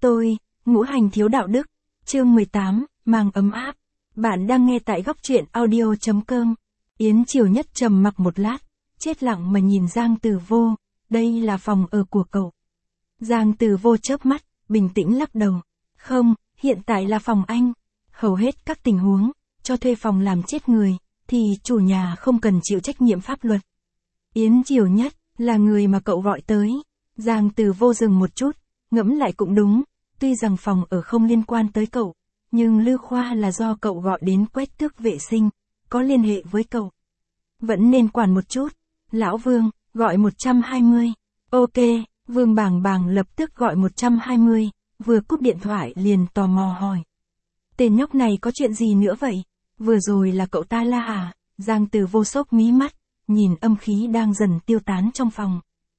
Tôi, ngũ hành thiếu đạo đức, chương 18, mang ấm áp. Bạn đang nghe tại góc truyện audio.com. Yến Triều Nhất trầm mặc một lát, chết lặng mà nhìn Giang Từ Vô, đây là phòng ở của cậu. Giang Từ Vô chớp mắt, bình tĩnh lắc đầu. Không, hiện tại là phòng anh. Hầu hết các tình huống, cho thuê phòng làm chết người, thì chủ nhà không cần chịu trách nhiệm pháp luật. Yến Triều Nhất, là người mà cậu gọi tới. Giang Từ Vô dừng một chút, ngẫm lại cũng đúng, tuy rằng phòng ở không liên quan tới cậu, nhưng Lư Khoa là do cậu gọi đến quét tước vệ sinh, có liên hệ với cậu. Vẫn nên quản một chút. Lão Vương, gọi 120. Ok, Vương Bàng Bàng lập tức gọi 120, vừa cúp điện thoại liền tò mò hỏi. Tên nhóc này có chuyện gì nữa vậy? Vừa rồi là cậu ta la à? Giang Từ Vô sốc mí mắt, nhìn âm khí đang dần tiêu tán trong phòng.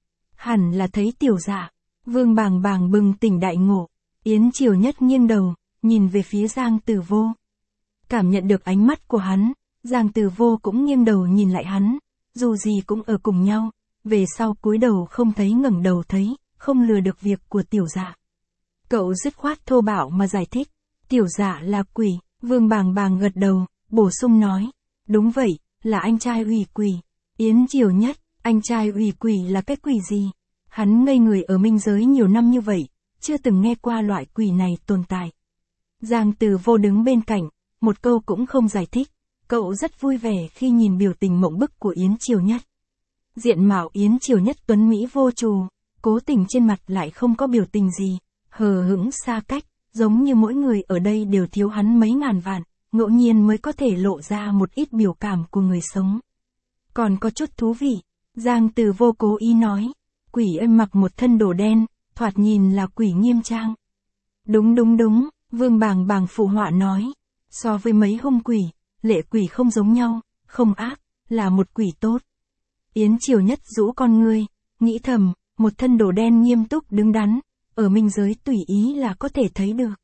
Hẳn là thấy Tiểu Dạ. Vương Bàng Bàng bừng tỉnh đại ngộ. Yến Triều Nhất nghiêng đầu, nhìn về phía Giang Từ Vô. Cảm nhận được ánh mắt của hắn, Giang Từ Vô cũng nghiêng đầu nhìn lại hắn, dù gì cũng ở cùng nhau, về sau cúi đầu không thấy ngẩng đầu thấy, không lừa được việc của Tiểu Dạ. Cậu dứt khoát thô bạo mà giải thích, Tiểu Dạ là quỷ. Vương Bàng Bàng gật đầu, bổ sung nói, đúng vậy, là anh trai ủy quỷ. Yến Triều Nhất, anh trai ủy quỷ là cái quỷ gì? Hắn ngây người ở minh giới nhiều năm như vậy, chưa từng nghe qua loại quỷ này tồn tại. Giang Từ Vô đứng bên cạnh, một câu cũng không giải thích, cậu rất vui vẻ khi nhìn biểu tình mộng bức của Yến Triều Nhất. Diện mạo Yến Triều Nhất tuấn mỹ vô trù, cố tình trên mặt lại không có biểu tình gì, hờ hững xa cách, giống như mỗi người ở đây đều thiếu hắn mấy ngàn vạn, ngẫu nhiên mới có thể lộ ra một ít biểu cảm của người sống. Còn có chút thú vị, Giang Từ Vô cố ý nói, quỷ ơi mặc một thân đồ đen, thoạt nhìn là quỷ nghiêm trang. Đúng, Vương Bàng Bàng phụ họa nói, so với mấy hung quỷ, lệ quỷ không giống nhau, không ác, là một quỷ tốt. Yến Triều Nhất rũ con ngươi, nghĩ thầm, một thân đồ đen nghiêm túc đứng đắn, ở minh giới tùy ý là có thể thấy được.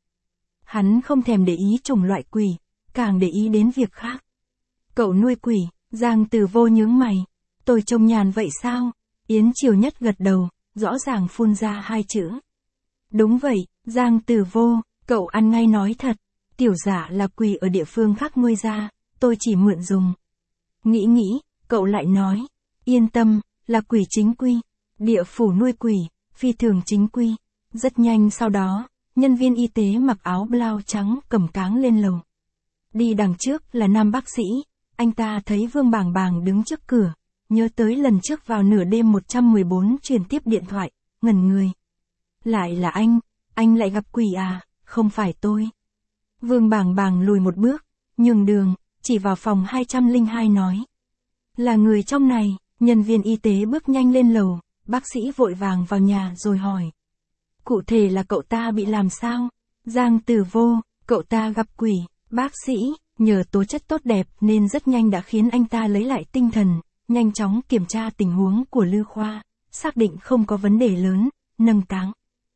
Hắn không thèm để ý chủng loại quỷ, càng để ý đến việc khác. Cậu nuôi quỷ, Giang Từ Vô nhướng mày, tôi trông nhàn vậy sao? Yến Triều Nhất gật đầu, rõ ràng phun ra hai chữ. Đúng vậy, Giang Từ Vô, cậu ăn ngay nói thật, Tiểu Dạ là quỷ ở địa phương khác nuôi ra, tôi chỉ mượn dùng. Nghĩ, cậu lại nói, yên tâm, là quỷ chính quy, địa phủ nuôi quỷ, phi thường chính quy. Rất nhanh sau đó, nhân viên y tế mặc áo blau trắng cầm cáng lên lầu. Đi đằng trước là nam bác sĩ, anh ta thấy Vương Bàng Bàng đứng trước cửa, nhớ tới lần trước vào nửa đêm 114 truyền tiếp điện thoại, ngẩn người. Lại là anh lại gặp quỷ à, không phải tôi. Vương Bàng Bàng lùi một bước, nhường đường, chỉ vào phòng 202 nói. Là người trong này, nhân viên y tế bước nhanh lên lầu, bác sĩ vội vàng vào nhà rồi hỏi. Cụ thể là cậu ta bị làm sao? Giang Từ Vô, cậu ta gặp quỷ, bác sĩ, nhờ tố chất tốt đẹp nên rất nhanh đã khiến anh ta lấy lại tinh thần, nhanh chóng kiểm tra tình huống của Lư Khoa, xác định không có vấn đề lớn, nâng cáng.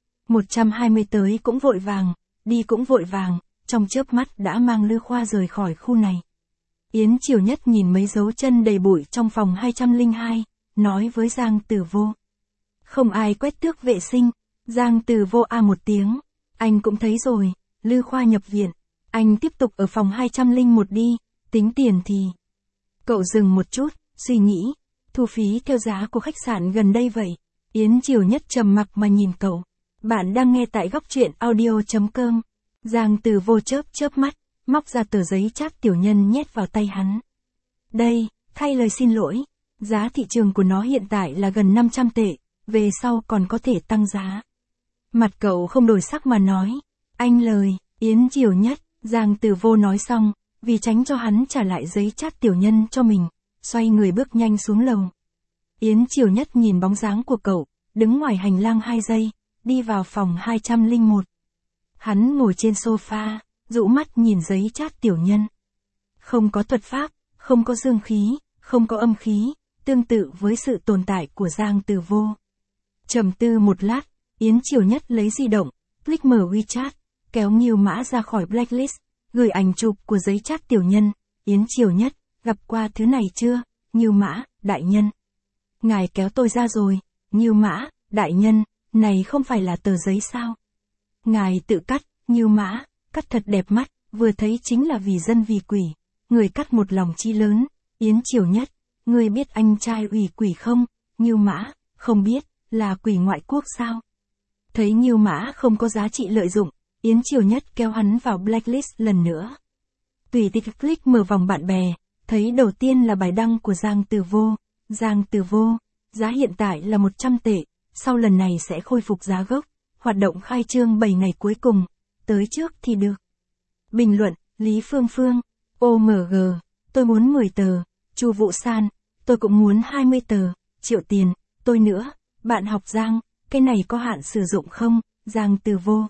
120 tới cũng vội vàng, đi cũng vội vàng, trong chớp mắt đã mang Lư Khoa rời khỏi khu này. Yến Triều Nhất nhìn mấy dấu chân đầy bụi trong phòng 202, nói với Giang Từ Vô. Không ai quét tước vệ sinh. Giang Từ Vô a một tiếng, anh cũng thấy rồi, Lư Khoa nhập viện, anh tiếp tục ở phòng 201 đi, tính tiền thì. Cậu dừng một chút, suy nghĩ, thu phí theo giá của khách sạn gần đây vậy. Yến Triều Nhất trầm mặc mà nhìn cậu. Bạn đang nghe tại góc truyện audio.com. Giang Từ Vô chớp mắt, móc ra tờ giấy chát tiểu nhân nhét vào tay hắn. Đây, thay lời xin lỗi, giá thị trường của nó hiện tại là gần 500 tệ, về sau còn có thể tăng giá. Mặt cậu không đổi sắc mà nói, anh lời, Yến Triều Nhất, Giang Từ Vô nói xong, vì tránh cho hắn trả lại giấy chát tiểu nhân cho mình, xoay người bước nhanh xuống lầu. Yến Triều Nhất nhìn bóng dáng của cậu, đứng ngoài hành lang 2 giây, đi vào phòng 201. Hắn ngồi trên sofa, rũ mắt nhìn giấy chát tiểu nhân. Không có thuật pháp, không có dương khí, không có âm khí, tương tự với sự tồn tại của Giang Từ Vô. Trầm tư một lát, Yến Triều Nhất lấy di động, click mở WeChat, kéo Ngưu Mã ra khỏi blacklist, gửi ảnh chụp của giấy chat tiểu nhân. Yến Triều Nhất, gặp qua thứ này chưa? Ngưu Mã, đại nhân. Ngài kéo tôi ra rồi. Ngưu Mã, đại nhân, này không phải là tờ giấy sao? Ngài tự cắt, Ngưu Mã, cắt thật đẹp mắt, vừa thấy chính là vì dân vì quỷ. Người cắt một lòng chi lớn, Yến Triều Nhất, ngươi biết anh trai ủy quỷ không? Ngưu Mã, không biết, là quỷ ngoại quốc sao? Thấy Ngưu Mã không có giá trị lợi dụng, Yến Triều Nhất kéo hắn vào blacklist lần nữa. Tùy tiện click mở vòng bạn bè, thấy đầu tiên là bài đăng của Giang Từ Vô. Giang Từ Vô, giá hiện tại là 100 tệ, sau lần này sẽ khôi phục giá gốc, hoạt động khai trương 7 ngày cuối cùng, tới trước thì được. Bình luận, Lý Phương Phương, OMG, tôi muốn 10 tờ, Chu Vũ San, tôi cũng muốn 20 tờ, triệu tiền, tôi nữa, bạn học Giang, cái này có hạn sử dụng không? Giang Từ Vô.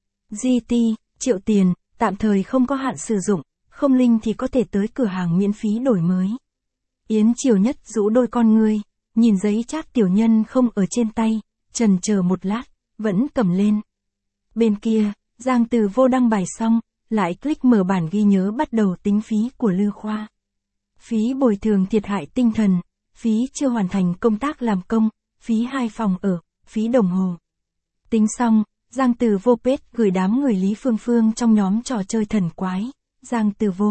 GT, triệu tiền, tạm thời không có hạn sử dụng, không link thì có thể tới cửa hàng miễn phí đổi mới. Yến Triều Nhất rũ đôi con ngươi, nhìn giấy chat tiểu nhân không ở trên tay, chần chờ một lát, vẫn cầm lên. Bên kia, Giang Từ Vô đăng bài xong, lại click mở bản ghi nhớ bắt đầu tính phí của Lư Khoa. Phí bồi thường thiệt hại tinh thần, phí chưa hoàn thành công tác làm công, phí 2 phòng ở, phí đồng hồ. Tính xong, Giang Từ Vô page gửi đám người Lý Phương Phương trong nhóm trò chơi thần quái. Giang Từ Vô.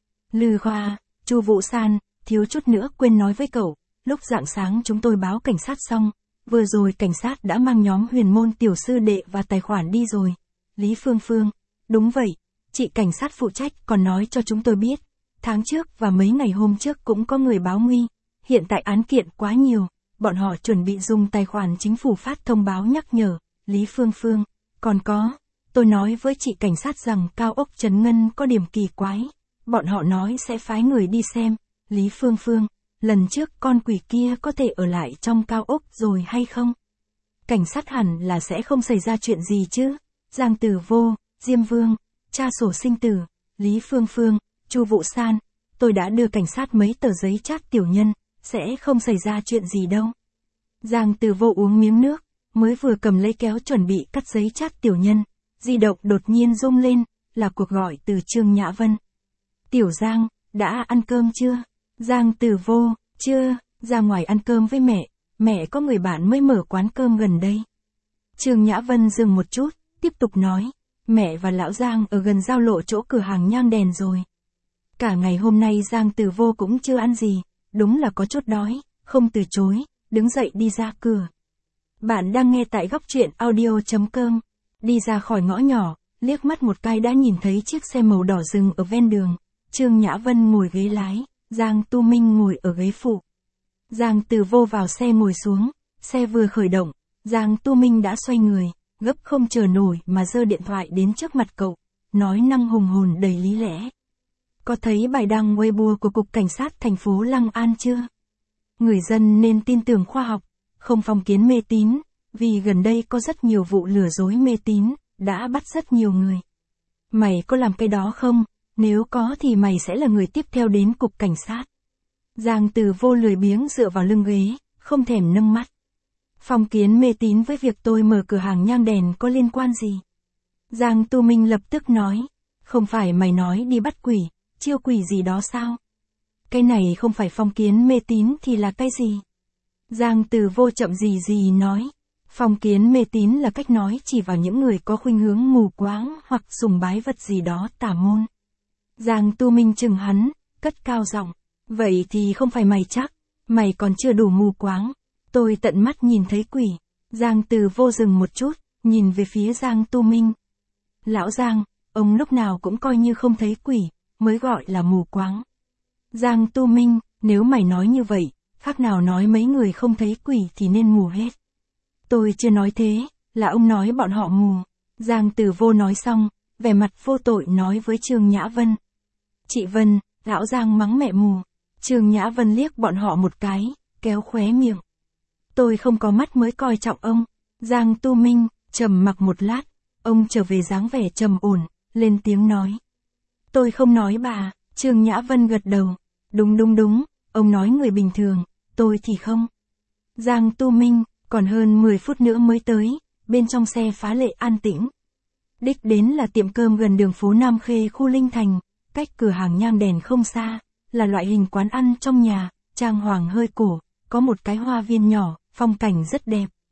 Lư Khoa, Chu Vũ San, thiếu chút nữa quên nói với cậu, lúc rạng sáng chúng tôi báo cảnh sát xong, vừa rồi cảnh sát đã mang nhóm Huyền Môn tiểu sư đệ và tài khoản đi rồi. Lý Phương Phương, đúng vậy, chị cảnh sát phụ trách còn nói cho chúng tôi biết, tháng trước và mấy ngày hôm trước cũng có người báo nguy, hiện tại án kiện quá nhiều, bọn họ chuẩn bị dùng tài khoản chính phủ phát thông báo nhắc nhở. Lý Phương Phương, còn có, tôi nói với chị cảnh sát rằng cao ốc Trấn Ngân có điểm kỳ quái, bọn họ nói sẽ phái người đi xem. Lý Phương Phương, lần trước con quỷ kia có thể ở lại trong cao ốc rồi hay không? Cảnh sát hẳn là sẽ không xảy ra chuyện gì chứ. Giang Từ Vô, Diêm Vương, tra sổ sinh tử. Lý Phương Phương, Chu Vũ San, tôi đã đưa cảnh sát mấy tờ giấy chat tiểu nhân, sẽ không xảy ra chuyện gì đâu. Giang Từ Vô uống miếng nước, mới vừa cầm lấy kéo chuẩn bị cắt giấy chat tiểu nhân, di động đột nhiên rung lên, là cuộc gọi từ Trương Nhã Vân. Tiểu Giang, đã ăn cơm chưa? Giang Từ Vô, chưa, ra ngoài ăn cơm với mẹ có người bạn mới mở quán cơm gần đây. Trương Nhã Vân dừng một chút, tiếp tục nói, mẹ và lão Giang ở gần giao lộ chỗ cửa hàng nhang đèn rồi. Cả ngày hôm nay Giang Từ Vô cũng chưa ăn gì, đúng là có chút đói, không từ chối, đứng dậy đi ra cửa. Bạn đang nghe tại góc truyện audio.com. Đi ra khỏi ngõ nhỏ, liếc mắt một cái đã nhìn thấy chiếc xe màu đỏ dừng ở ven đường. Trương Nhã Vân ngồi ghế lái, Giang Tu Minh ngồi ở ghế phụ. Giang Từ Vô vào xe ngồi xuống, xe vừa khởi động, Giang Tu Minh đã xoay người, gấp không chờ nổi mà giơ điện thoại đến trước mặt cậu, nói năng hùng hồn đầy lý lẽ. Có thấy bài đăng Weibo của Cục Cảnh sát thành phố Lăng An chưa? Người dân nên tin tưởng khoa học, không phong kiến mê tín, vì gần đây có rất nhiều vụ lừa dối mê tín, đã bắt rất nhiều người. Mày có làm cái đó không? Nếu có thì mày sẽ là người tiếp theo đến Cục Cảnh sát. Giang Từ Vô lười biếng dựa vào lưng ghế, không thèm nâng mắt. Phong kiến mê tín với việc tôi mở cửa hàng nhang đèn có liên quan gì? Giang Tu Minh lập tức nói, không phải mày nói đi bắt quỷ, chiêu quỷ gì đó sao? Cái này không phải phong kiến mê tín thì là cái gì? Giang Từ Vô chậm gì nói, phong kiến mê tín là cách nói chỉ vào những người có khuynh hướng mù quáng hoặc sùng bái vật gì đó tà môn. Giang Tu Minh chừng hắn, cất cao giọng, vậy thì không phải mày chắc, mày còn chưa đủ mù quáng, tôi tận mắt nhìn thấy quỷ. Giang Từ Vô dừng một chút, nhìn về phía Giang Tu Minh. Lão Giang, ông lúc nào cũng coi như không thấy quỷ, mới gọi là mù quáng. Giang Tu Minh, nếu mày nói như vậy, khác nào nói mấy người không thấy quỷ thì nên mù hết. Tôi chưa nói thế, là ông nói bọn họ mù. Giang Từ Vô nói xong, vẻ mặt vô tội nói với Trương Nhã Vân. Chị Vân, lão Giang mắng mẹ mù. Trương Nhã Vân liếc bọn họ một cái, kéo khóe miệng. Tôi không có mắt mới coi trọng ông. Giang Tu Minh, trầm mặc một lát, ông trở về dáng vẻ trầm ổn, lên tiếng nói. Tôi không nói bà. Trương Nhã Vân gật đầu. Đúng, ông nói người bình thường, tôi thì không. Giang Tu Minh, còn hơn 10 phút nữa mới tới, bên trong xe phá lệ an tĩnh. Đích đến là tiệm cơm gần đường phố Nam Khê khu Linh Thành, cách cửa hàng nhang đèn không xa, là loại hình quán ăn trong nhà, trang hoàng hơi cổ, có một cái hoa viên nhỏ, phong cảnh rất đẹp.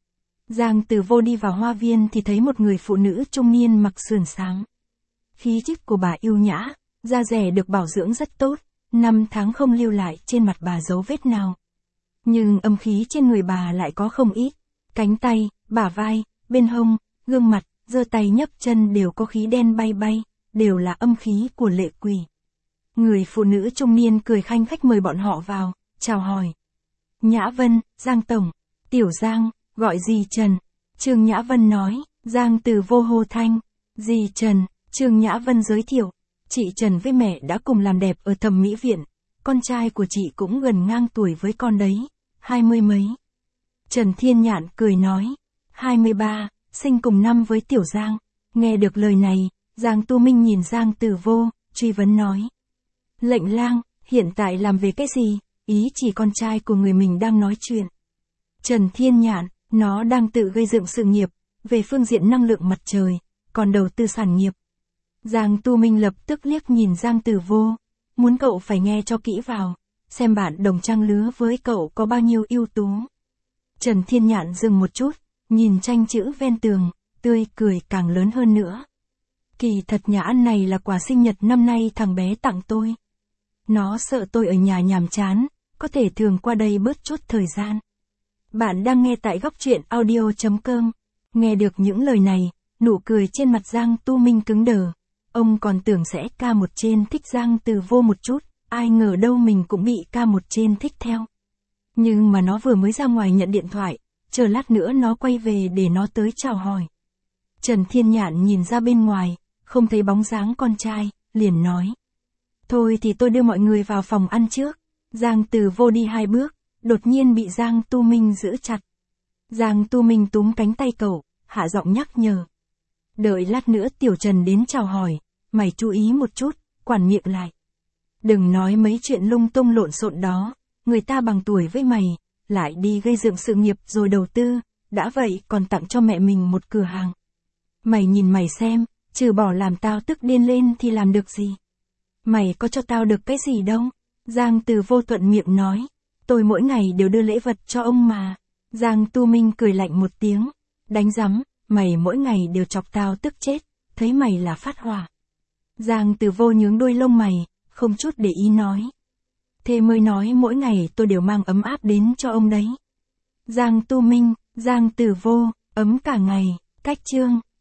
Giang Từ Vô đi vào hoa viên thì thấy một người phụ nữ trung niên mặc sườn xám. Khí chất của bà yêu nhã, da dẻ được bảo dưỡng rất tốt, 5 tháng không lưu lại trên mặt bà dấu vết nào. Nhưng âm khí trên người bà lại có không ít, cánh tay, bả vai, bên hông, gương mặt, giơ tay nhấc chân đều có khí đen bay bay, đều là âm khí của lệ quỷ. Người phụ nữ trung niên cười khanh khách mời bọn họ vào, chào hỏi. Nhã Vân, Giang Tổng, Tiểu Giang, gọi dì Trần. Trương Nhã Vân nói, Giang Từ Vô hô thanh, dì Trần. Trương Nhã Vân giới thiệu, chị Trần với mẹ đã cùng làm đẹp ở thẩm mỹ viện, con trai của chị cũng gần ngang tuổi với con đấy, 20 mấy. Trần Thiên Nhạn cười nói, 23, sinh cùng năm với Tiểu Giang. Nghe được lời này, Giang Tu Minh nhìn Giang Từ Vô, truy vấn nói. Lệnh lang, hiện tại làm về cái gì? Ý chỉ con trai của người mình đang nói chuyện. Trần Thiên Nhạn, nó đang tự gây dựng sự nghiệp, về phương diện năng lượng mặt trời, còn đầu tư sản nghiệp. Giang Tu Minh lập tức liếc nhìn Giang Từ Vô, muốn cậu phải nghe cho kỹ vào, xem bạn đồng trang lứa với cậu có bao nhiêu ưu tú. Trần Thiên Nhạn dừng một chút, nhìn tranh chữ ven tường, tươi cười càng lớn hơn nữa. Kỳ thật nhà ăn này là quà sinh nhật năm nay thằng bé tặng tôi. Nó sợ tôi ở nhà nhàm chán, có thể thường qua đây bớt chút thời gian. Bạn đang nghe tại góc truyện audio.com. Nghe được những lời này, nụ cười trên mặt Giang Tu Minh cứng đờ. Ông còn tưởng sẽ ca một trên thích Giang Từ Vô một chút, ai ngờ đâu mình cũng bị ca một trên thích theo. Nhưng mà nó vừa mới ra ngoài nhận điện thoại, chờ lát nữa nó quay về để nó tới chào hỏi. Trần Thiên Nhạn nhìn ra bên ngoài, không thấy bóng dáng con trai, liền nói. Thôi thì tôi đưa mọi người vào phòng ăn trước. Giang Từ Vô đi 2 bước, đột nhiên bị Giang Tu Minh giữ chặt. Giang Tu Minh túm cánh tay cậu, hạ giọng nhắc nhở. Đợi lát nữa Tiểu Trần đến chào hỏi, mày chú ý một chút, quản miệng lại. Đừng nói mấy chuyện lung tung lộn xộn đó, người ta bằng tuổi với mày, lại đi gây dựng sự nghiệp rồi đầu tư, đã vậy còn tặng cho mẹ mình một cửa hàng. Mày nhìn mày xem, trừ bỏ làm tao tức điên lên thì làm được gì? Mày có cho tao được cái gì đâu? Giang Từ Vô thuận miệng nói, tôi mỗi ngày đều đưa lễ vật cho ông mà. Giang Tu Minh cười lạnh một tiếng, đánh rắm, mày mỗi ngày đều chọc tao tức chết, thấy mày là phát hỏa. Giang Từ Vô nhướng đôi lông mày, không chút để ý nói. Thế mới nói mỗi ngày tôi đều mang ấm áp đến cho ông đấy. Giang Tu Minh, Giang Từ Vô, ấm cả ngày, cách chương.